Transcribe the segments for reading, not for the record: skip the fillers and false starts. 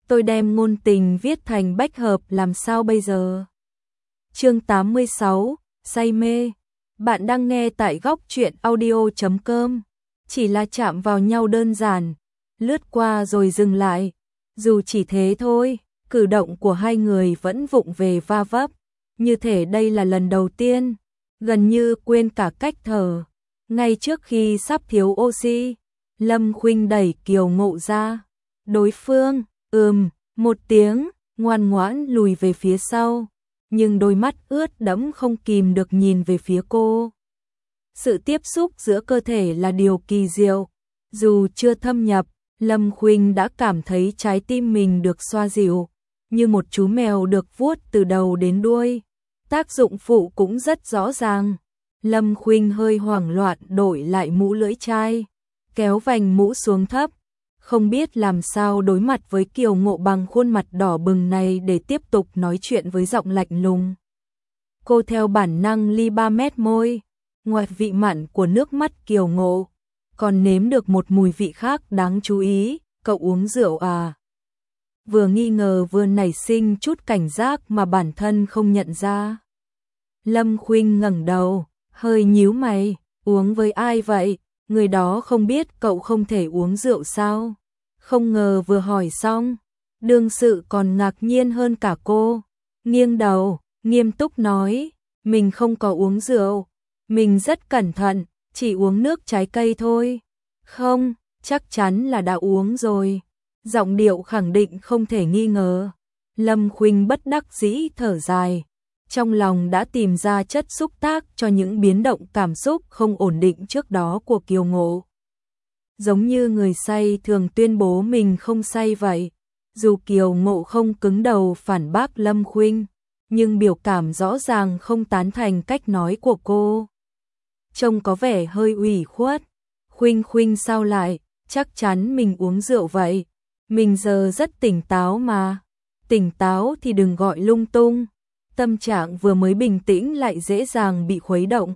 tôi đem ngôn tình viết thành bách hợp làm sao bây giờ? Chương 86, say mê. Bạn đang nghe tại góc truyện audio.com. Chỉ là chạm vào nhau đơn giản, lướt qua rồi dừng lại. Dù chỉ thế thôi, cử động của hai người vẫn vụng về va vấp, như thể đây là lần đầu tiên, gần như quên cả cách thở. Ngay trước khi sắp thiếu oxy, Lâm Khuynh đẩy Kiều Ngộ ra. Đối phương, một tiếng, ngoan ngoãn lùi về phía sau, nhưng đôi mắt ướt đẫm không kìm được nhìn về phía cô. Sự tiếp xúc giữa cơ thể là điều kỳ diệu, dù chưa thâm nhập, Lâm Khuynh đã cảm thấy trái tim mình được xoa dịu, như một chú mèo được vuốt từ đầu đến đuôi. Tác dụng phụ cũng rất rõ ràng. Lâm Khuynh hơi hoảng loạn đổi lại mũ lưỡi chai, kéo vành mũ xuống thấp, không biết làm sao đối mặt với Kiều Ngộ bằng khuôn mặt đỏ bừng này để tiếp tục nói chuyện với giọng lạnh lùng. Cô theo bản năng ly 3 mét môi, ngoài vị mặn của nước mắt Kiều Ngộ, còn nếm được một mùi vị khác đáng chú ý. Cậu uống rượu à? Vừa nghi ngờ vừa nảy sinh chút cảnh giác mà bản thân không nhận ra. Lâm Khuynh ngẩng đầu, hơi nhíu mày, uống với ai vậy? Người đó không biết cậu không thể uống rượu sao? Không ngờ vừa hỏi xong, đương sự còn ngạc nhiên hơn cả cô. Nghiêng đầu, nghiêm túc nói, mình không có uống rượu, mình rất cẩn thận, chỉ uống nước trái cây thôi. Không, chắc chắn là đã uống rồi. Giọng điệu khẳng định không thể nghi ngờ. Lâm Khuynh bất đắc dĩ thở dài, trong lòng đã tìm ra chất xúc tác cho những biến động cảm xúc không ổn định trước đó của Kiều Ngộ. Giống như người say thường tuyên bố mình không say vậy. Dù Kiều Ngộ không cứng đầu phản bác Lâm Khuynh, nhưng biểu cảm rõ ràng không tán thành cách nói của cô. Trông có vẻ hơi ủy khuất. Khuynh sao lại, chắc chắn mình uống rượu vậy. Mình giờ rất tỉnh táo mà. Tỉnh táo thì đừng gọi lung tung. Tâm trạng vừa mới bình tĩnh lại dễ dàng bị khuấy động.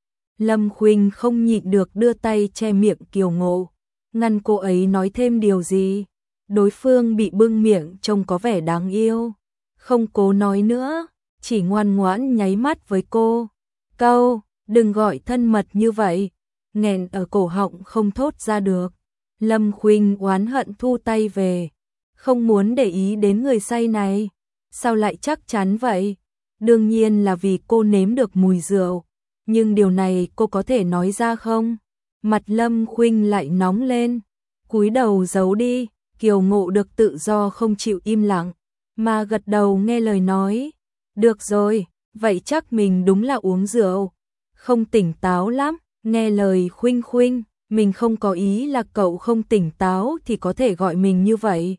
Lâm Khuynh không nhịn được đưa tay che miệng Kiều Ngộ, ngăn cô ấy nói thêm điều gì. Đối phương bị bưng miệng trông có vẻ đáng yêu, không cố nói nữa, chỉ ngoan ngoãn nháy mắt với cô. Câu, đừng gọi thân mật như vậy, nghẹn ở cổ họng không thốt ra được. Lâm Khuynh oán hận thu tay về, không muốn để ý đến người say này. Sao lại chắc chắn vậy? Đương nhiên là vì cô nếm được mùi rượu, nhưng điều này cô có thể nói ra không? Mặt Lâm Khuynh lại nóng lên, cúi đầu giấu đi. Kiều Ngộ được tự do không chịu im lặng, mà gật đầu nghe lời nói. Được rồi, vậy chắc mình đúng là uống rượu, không tỉnh táo lắm. Nghe lời Khuynh, mình không có ý là cậu không tỉnh táo thì có thể gọi mình như vậy.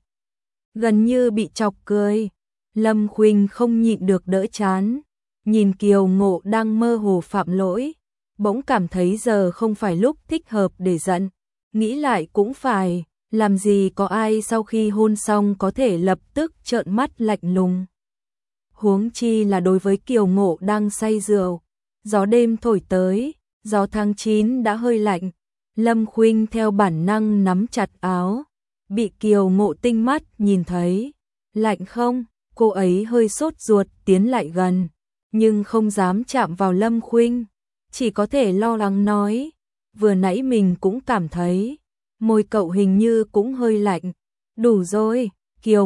Gần như bị chọc cười. Lâm Khuynh không nhịn được đỡ chán, nhìn Kiều Ngộ đang mơ hồ phạm lỗi, bỗng cảm thấy giờ không phải lúc thích hợp để giận. Nghĩ lại cũng phải, làm gì có ai sau khi hôn xong có thể lập tức trợn mắt lạnh lùng. Huống chi là đối với Kiều Ngộ đang say rượu. Gió đêm thổi tới, gió tháng 9 đã hơi lạnh. Lâm Khuynh theo bản năng nắm chặt áo, bị Kiều Ngộ tinh mắt nhìn thấy. Lạnh không? Cô ấy hơi sốt ruột tiến lại gần, nhưng không dám chạm vào Lâm Khuynh, chỉ có thể lo lắng nói, vừa nãy mình cũng cảm thấy, môi cậu hình như cũng hơi lạnh. Đủ rồi, Kiều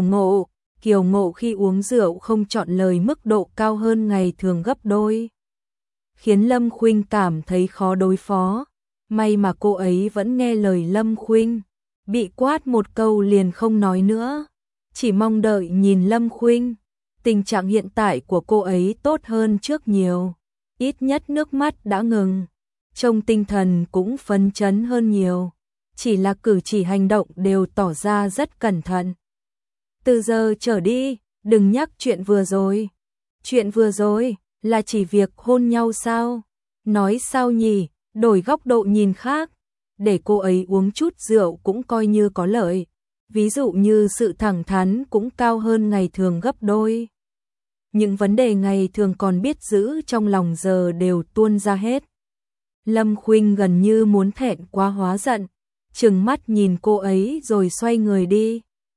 Ngộ khi uống rượu không chọn lời mức độ cao hơn ngày thường gấp đôi, khiến Lâm Khuynh cảm thấy khó đối phó. May mà cô ấy vẫn nghe lời Lâm Khuynh, bị quát một câu liền không nói nữa, chỉ mong đợi nhìn Lâm Khuynh. Tình trạng hiện tại của cô ấy tốt hơn trước nhiều, ít nhất nước mắt đã ngừng, trông tinh thần cũng phấn chấn hơn nhiều, chỉ là cử chỉ hành động đều tỏ ra rất cẩn thận. Từ giờ trở đi, đừng nhắc chuyện vừa rồi. Chuyện vừa rồi là chỉ việc hôn nhau sao? Nói sao nhỉ, đổi góc độ nhìn khác, để cô ấy uống chút rượu cũng coi như có lợi. Ví dụ như sự thẳng thắn cũng cao hơn ngày thường gấp đôi. Những vấn đề ngày thường còn biết giữ trong lòng giờ đều tuôn ra hết. Lâm Khuynh gần như muốn thẹn quá hóa giận, trừng mắt nhìn cô ấy rồi xoay người đi.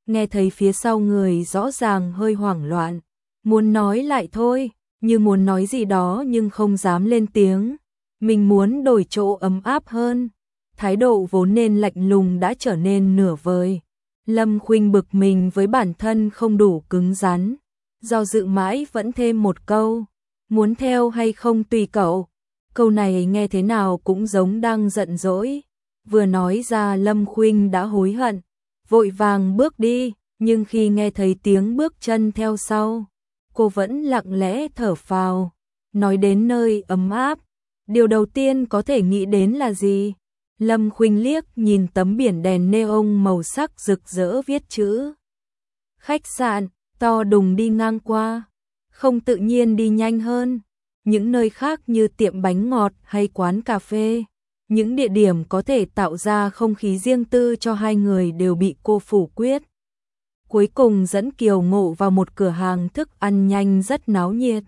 nghe thấy phía sau người rõ ràng hơi hoảng loạn, muốn nói lại thôi, như muốn nói gì đó nhưng không dám lên tiếng. Mình muốn đổi chỗ ấm áp hơn. Thái độ vốn nên lạnh lùng đã trở nên nửa vời. Lâm Khuynh bực mình với bản thân không đủ cứng rắn. Do dự mãi vẫn thêm một câu. Muốn theo hay không tùy cậu. Câu này nghe thế nào cũng giống đang giận dỗi. Vừa nói ra Lâm Khuynh đã hối hận. Vội vàng bước đi. Nhưng khi nghe thấy tiếng bước chân theo sau, cô vẫn lặng lẽ thở phào. Nói đến nơi ấm áp, điều đầu tiên có thể nghĩ đến là gì? Lâm Khuynh liếc nhìn tấm biển đèn neon màu sắc rực rỡ viết chữ khách sạn, to đùng đi ngang qua. Không tự nhiên đi nhanh hơn. Những nơi khác như tiệm bánh ngọt hay quán cà phê, những địa điểm có thể tạo ra không khí riêng tư cho hai người đều bị cô phủ quyết. Cuối cùng dẫn Kiều Ngộ vào một cửa hàng thức ăn nhanh rất náo nhiệt.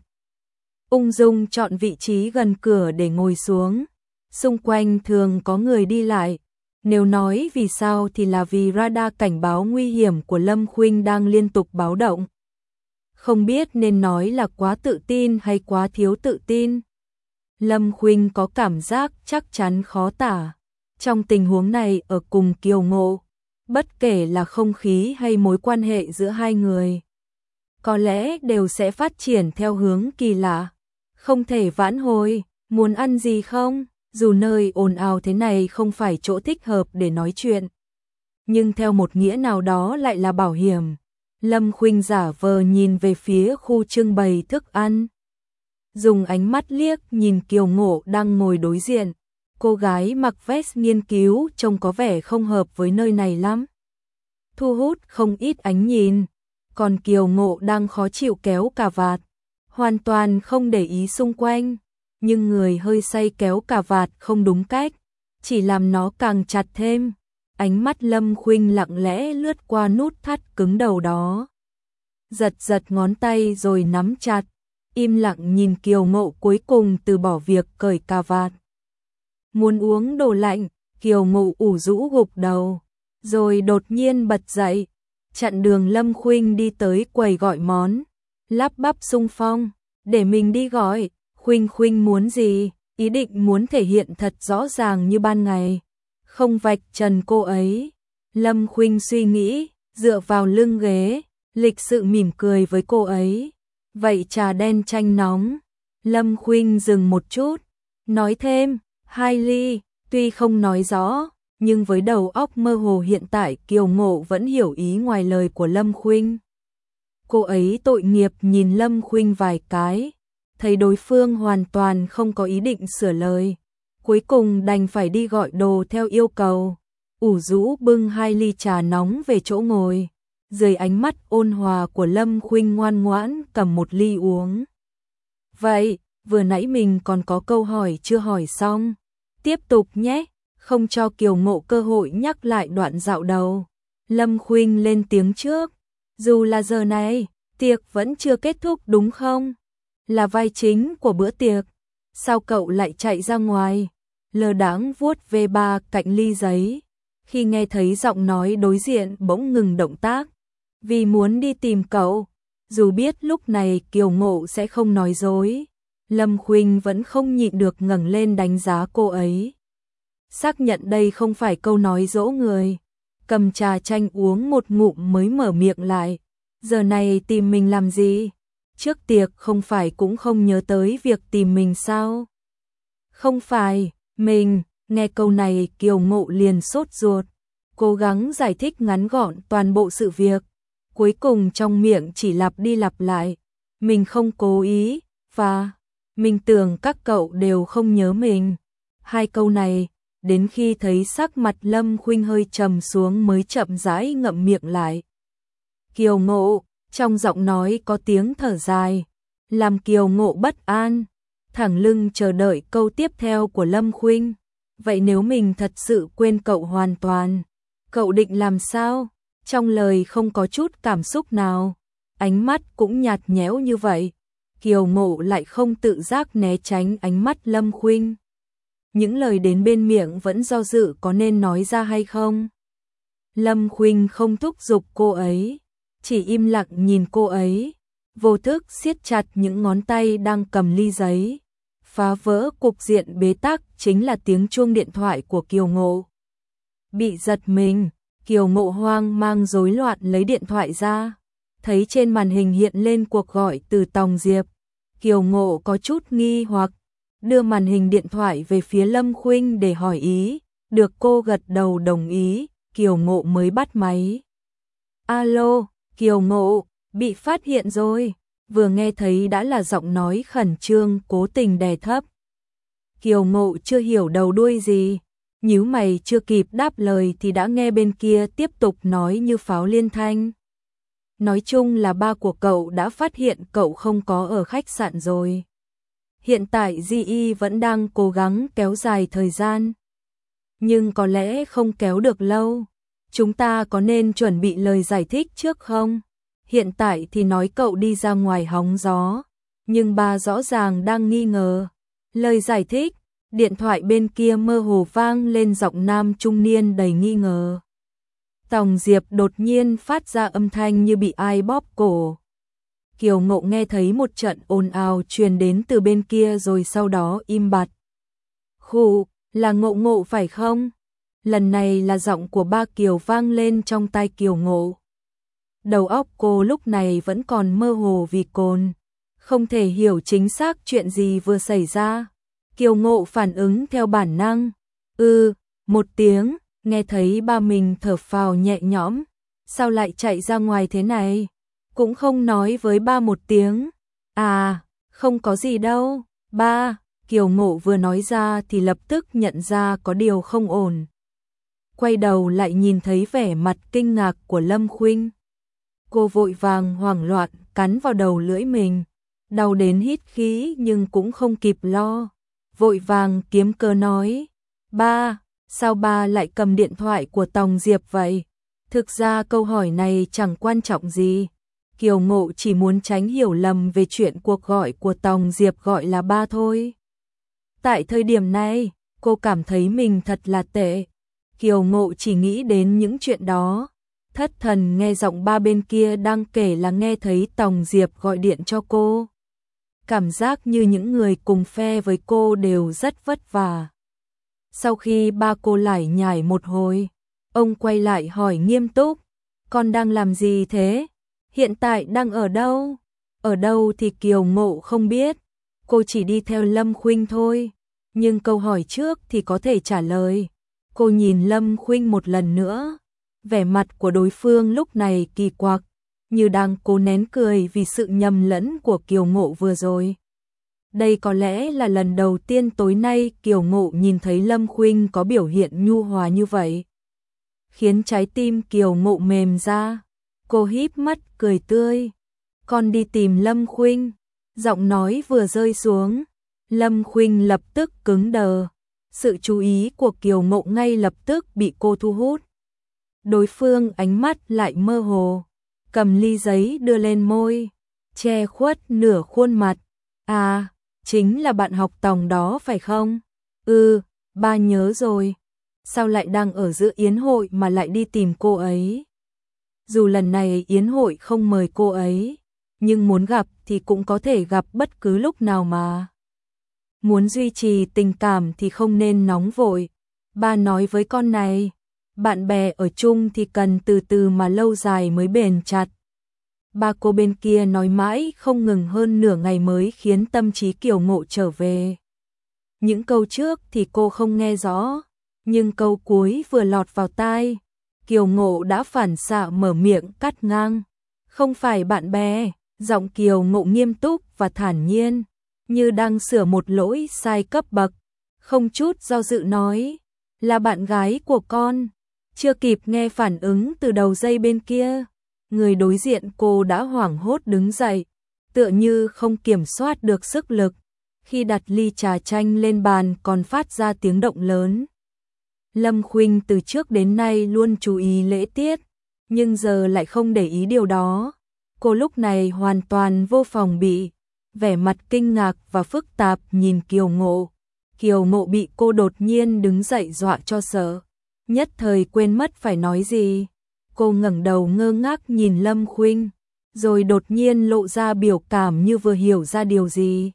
Ung dung chọn vị trí gần cửa để ngồi xuống. Xung quanh thường có người đi lại. Nếu nói vì sao thì là vì radar cảnh báo nguy hiểm của Lâm Khuynh đang liên tục báo động. Không biết nên nói là quá tự tin hay quá thiếu tự tin. Lâm Khuynh có cảm giác chắc chắn khó tả. Trong tình huống này ở cùng Kiều Ngộ, bất kể là không khí hay mối quan hệ giữa hai người, có lẽ đều sẽ phát triển theo hướng kỳ lạ. Không thể vãn hồi, muốn ăn gì không? Dù nơi ồn ào thế này không phải chỗ thích hợp để nói chuyện, nhưng theo một nghĩa nào đó lại là bảo hiểm. Lâm Khuynh giả vờ nhìn về phía khu trưng bày thức ăn. Dùng ánh mắt liếc nhìn Kiều Ngộ đang ngồi đối diện. Cô gái mặc vest nghiên cứu trông có vẻ không hợp với nơi này lắm. Thu hút không ít ánh nhìn. Còn Kiều Ngộ đang khó chịu kéo cà vạt, hoàn toàn không để ý xung quanh. Nhưng người hơi say kéo cà vạt không đúng cách, chỉ làm nó càng chặt thêm. Ánh mắt Lâm Khuynh lặng lẽ lướt qua nút thắt cứng đầu đó. Giật giật ngón tay rồi nắm chặt, im lặng nhìn Kiều Ngộ cuối cùng từ bỏ việc cởi cà vạt. Muốn uống đồ lạnh, Kiều Ngộ ủ rũ gục đầu, rồi đột nhiên bật dậy, chặn đường Lâm Khuynh đi tới quầy gọi món, lắp bắp xung phong, để mình đi gọi. Khuynh muốn gì? Ý định muốn thể hiện thật rõ ràng như ban ngày, không vạch trần cô ấy. Lâm Khuynh suy nghĩ, dựa vào lưng ghế, lịch sự mỉm cười với cô ấy. Vậy trà đen chanh nóng. Lâm Khuynh dừng một chút, nói thêm, 2 ly, tuy không nói rõ, nhưng với đầu óc mơ hồ hiện tại Kiều Ngộ vẫn hiểu ý ngoài lời của Lâm Khuynh. Cô ấy tội nghiệp nhìn Lâm Khuynh vài cái, thấy đối phương hoàn toàn không có ý định sửa lời. Cuối cùng đành phải đi gọi đồ theo yêu cầu. Ủ rũ bưng 2 ly trà nóng về chỗ ngồi. Dưới ánh mắt ôn hòa của Lâm Khuynh ngoan ngoãn cầm một ly uống. Vậy, vừa nãy mình còn có câu hỏi chưa hỏi xong. Tiếp tục nhé, không cho Kiều Ngộ cơ hội nhắc lại đoạn dạo đầu. Lâm Khuynh lên tiếng trước. Dù là giờ này, tiệc vẫn chưa kết thúc đúng không? Là vai chính của bữa tiệc. Sao cậu lại chạy ra ngoài? Lơ đãng vuốt về ba cạnh ly giấy. Khi nghe thấy giọng nói đối diện bỗng ngừng động tác. Vì muốn đi tìm cậu. Dù biết lúc này Kiều Ngộ sẽ không nói dối, Lâm Khuynh vẫn không nhịn được ngẩng lên đánh giá cô ấy. Xác nhận đây không phải câu nói dỗ người. Cầm trà chanh uống một ngụm mới mở miệng lại. Giờ này tìm mình làm gì? Trước tiệc không phải cũng không nhớ tới việc tìm mình sao? Không phải, mình, nghe câu này Kiều Ngộ liền sốt ruột, cố gắng giải thích ngắn gọn toàn bộ sự việc. Cuối cùng trong miệng chỉ lặp đi lặp lại, mình không cố ý, và mình tưởng các cậu đều không nhớ mình. 2 câu này, đến khi thấy sắc mặt Lâm Khuynh hơi trầm xuống mới chậm rãi ngậm miệng lại. Kiều Ngộ, trong giọng nói có tiếng thở dài, làm Kiều Ngộ bất an, thẳng lưng chờ đợi câu tiếp theo của Lâm Khuynh. Vậy nếu mình thật sự quên cậu hoàn toàn, cậu định làm sao? Trong lời không có chút cảm xúc nào, ánh mắt cũng nhạt nhẽo như vậy. Kiều Ngộ lại không tự giác né tránh ánh mắt Lâm Khuynh. Những lời đến bên miệng vẫn do dự có nên nói ra hay không. Lâm Khuynh không thúc giục cô ấy, chỉ im lặng nhìn cô ấy, vô thức siết chặt những ngón tay đang cầm ly giấy. Phá vỡ cục diện bế tắc chính là tiếng chuông điện thoại của Kiều Ngộ. Bị giật mình, Kiều Ngộ hoang mang rối loạn lấy điện thoại ra, thấy trên màn hình hiện lên cuộc gọi từ Tòng Diệp. Kiều Ngộ có chút nghi hoặc, đưa màn hình điện thoại về phía Lâm Khuynh để hỏi ý, được cô gật đầu đồng ý, Kiều Ngộ mới bắt máy. Alo, Kiều Ngộ, bị phát hiện rồi, vừa nghe thấy đã là giọng nói khẩn trương cố tình đè thấp. Kiều Ngộ chưa hiểu đầu đuôi gì, nhíu mày chưa kịp đáp lời thì đã nghe bên kia tiếp tục nói như pháo liên thanh. Nói chung là ba của cậu đã phát hiện cậu không có ở khách sạn rồi. Hiện tại GI vẫn đang cố gắng kéo dài thời gian, nhưng có lẽ không kéo được lâu. Chúng ta có nên chuẩn bị lời giải thích trước không? Hiện tại thì nói cậu đi ra ngoài hóng gió, nhưng ba rõ ràng đang nghi ngờ. Lời giải thích, điện thoại bên kia mơ hồ vang lên giọng nam trung niên đầy nghi ngờ. Tòng Diệp đột nhiên phát ra âm thanh như bị ai bóp cổ. Kiều Ngộ nghe thấy một trận ồn ào truyền đến từ bên kia rồi sau đó im bặt. Khụ, là Ngộ Ngộ phải không? Lần này là giọng của ba Kiều vang lên trong tai Kiều Ngộ. Đầu óc cô lúc này vẫn còn mơ hồ vì cồn, không thể hiểu chính xác chuyện gì vừa xảy ra. Kiều Ngộ phản ứng theo bản năng. Một tiếng, nghe thấy ba mình thở phào nhẹ nhõm. Sao lại chạy ra ngoài thế này? Cũng không nói với ba một tiếng. À, không có gì đâu, ba. Kiều Ngộ vừa nói ra thì lập tức nhận ra có điều không ổn. Quay đầu lại nhìn thấy vẻ mặt kinh ngạc của Lâm Khuynh. Cô vội vàng hoảng loạn cắn vào đầu lưỡi mình, đau đến hít khí nhưng cũng không kịp lo. Vội vàng kiếm cớ nói, ba, sao ba lại cầm điện thoại của Tòng Diệp vậy? Thực ra câu hỏi này chẳng quan trọng gì. Kiều Ngộ chỉ muốn tránh hiểu lầm về chuyện cuộc gọi của Tòng Diệp gọi là ba thôi. Tại thời điểm này, cô cảm thấy mình thật là tệ. Kiều Ngộ chỉ nghĩ đến những chuyện đó. Thất thần nghe giọng ba bên kia đang kể là nghe thấy Tòng Diệp gọi điện cho cô. Cảm giác như những người cùng phe với cô đều rất vất vả. Sau khi ba cô lải nhải một hồi, ông quay lại hỏi nghiêm túc, con đang làm gì thế? Hiện tại đang ở đâu? Ở đâu thì Kiều Ngộ không biết, cô chỉ đi theo Lâm Khuynh thôi, nhưng câu hỏi trước thì có thể trả lời. Cô nhìn Lâm Khuynh một lần nữa, vẻ mặt của đối phương lúc này kỳ quặc, như đang cố nén cười vì sự nhầm lẫn của Kiều Ngộ vừa rồi. Đây có lẽ là lần đầu tiên tối nay Kiều Ngộ nhìn thấy Lâm Khuynh có biểu hiện nhu hòa như vậy, khiến trái tim Kiều Ngộ mềm ra. Cô híp mắt cười tươi, con đi tìm Lâm Khuynh. Giọng nói vừa rơi xuống, Lâm Khuynh lập tức cứng đờ. Sự chú ý của Kiều Ngộ ngay lập tức bị cô thu hút. Đối phương ánh mắt lại mơ hồ, cầm ly giấy đưa lên môi, che khuất nửa khuôn mặt. À, chính là bạn học Tòng đó phải không? Ba nhớ rồi. Sao lại đang ở giữa yến hội mà lại đi tìm cô ấy? Dù lần này yến hội không mời cô ấy, nhưng muốn gặp thì cũng có thể gặp bất cứ lúc nào mà. Muốn duy trì tình cảm thì không nên nóng vội. Ba nói với con này, bạn bè ở chung thì cần từ từ mà lâu dài mới bền chặt. Ba cô bên kia nói mãi không ngừng hơn nửa ngày mới khiến tâm trí Kiều Ngộ trở về. Những câu trước thì cô không nghe rõ, nhưng câu cuối vừa lọt vào tai, Kiều Ngộ đã phản xạ mở miệng cắt ngang. Không phải bạn bè, giọng Kiều Ngộ nghiêm túc và thản nhiên, như đang sửa một lỗi sai cấp bậc, không chút do dự nói, là bạn gái của con. Chưa kịp nghe phản ứng từ đầu dây bên kia, người đối diện cô đã hoảng hốt đứng dậy, tựa như không kiểm soát được sức lực, khi đặt ly trà chanh lên bàn còn phát ra tiếng động lớn. Lâm Khuynh từ trước đến nay luôn chú ý lễ tiết, nhưng giờ lại không để ý điều đó. Cô lúc này hoàn toàn vô phòng bị, vẻ mặt kinh ngạc và phức tạp nhìn Kiều Ngộ. Kiều Ngộ bị cô đột nhiên đứng dậy dọa cho sợ, nhất thời quên mất phải nói gì. Cô ngẩng đầu ngơ ngác nhìn Lâm Khuynh, rồi đột nhiên lộ ra biểu cảm như vừa hiểu ra điều gì.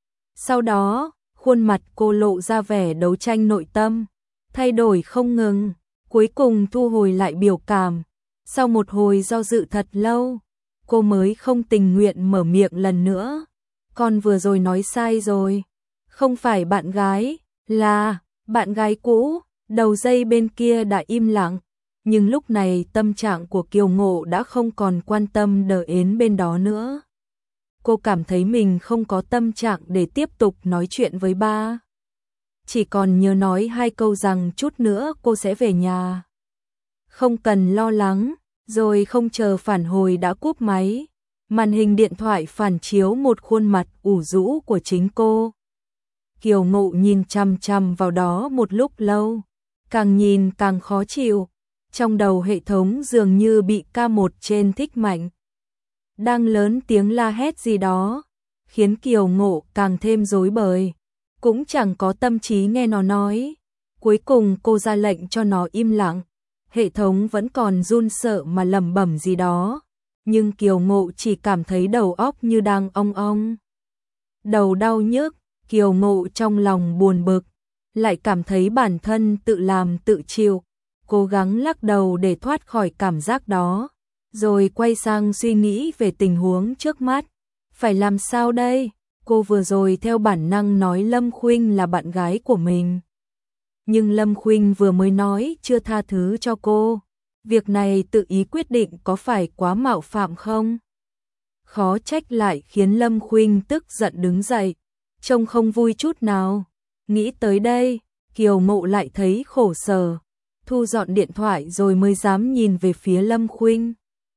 Sau đó, khuôn mặt cô lộ ra vẻ đấu tranh nội tâm, thay đổi không ngừng, cuối cùng thu hồi lại biểu cảm. Sau một hồi do dự thật lâu, cô mới không tình nguyện mở miệng lần nữa. Con vừa rồi nói sai rồi, không phải bạn gái, là bạn gái cũ. Đầu dây bên kia đã im lặng, nhưng lúc này tâm trạng của Kiều Ngộ đã không còn quan tâm Đờ Yến bên đó nữa. Cô cảm thấy mình không có tâm trạng để tiếp tục nói chuyện với ba. Chỉ còn nhớ nói 2 câu rằng chút nữa cô sẽ về nhà. Không cần lo lắng, rồi không chờ phản hồi đã cúp máy. Màn hình điện thoại phản chiếu một khuôn mặt ủ rũ của chính cô. Kiều Ngộ nhìn chằm chằm vào đó một lúc lâu, càng nhìn càng khó chịu. Trong đầu hệ thống dường như bị K1 trên thích mạnh, đang lớn tiếng la hét gì đó, khiến Kiều Ngộ càng thêm rối bời, cũng chẳng có tâm trí nghe nó nói. Cuối cùng cô ra lệnh cho nó im lặng, hệ thống vẫn còn run sợ mà lẩm bẩm gì đó, nhưng Kiều Ngộ chỉ cảm thấy đầu óc như đang ong ong. Đầu đau nhức, Kiều Ngộ trong lòng buồn bực, lại cảm thấy bản thân tự làm tự chịu, cố gắng lắc đầu để thoát khỏi cảm giác đó, rồi quay sang suy nghĩ về tình huống trước mắt. Phải làm sao đây? Cô vừa rồi theo bản năng nói Lâm Khuynh là bạn gái của mình. Nhưng Lâm Khuynh vừa mới nói chưa tha thứ cho cô. Việc này tự ý quyết định có phải quá mạo phạm không? Khó trách lại khiến Lâm Khuynh tức giận đứng dậy, trông không vui chút nào. Nghĩ tới đây, Kiều Ngộ lại thấy khổ sở, thu dọn điện thoại rồi mới dám nhìn về phía Lâm Khuynh.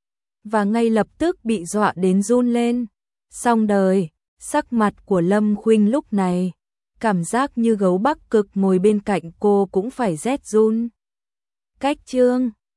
Và ngay lập tức bị dọa đến run lên. Xong đời, sắc mặt của Lâm Khuynh lúc này, cảm giác như gấu Bắc Cực ngồi bên cạnh cô cũng phải rét run. Cách chương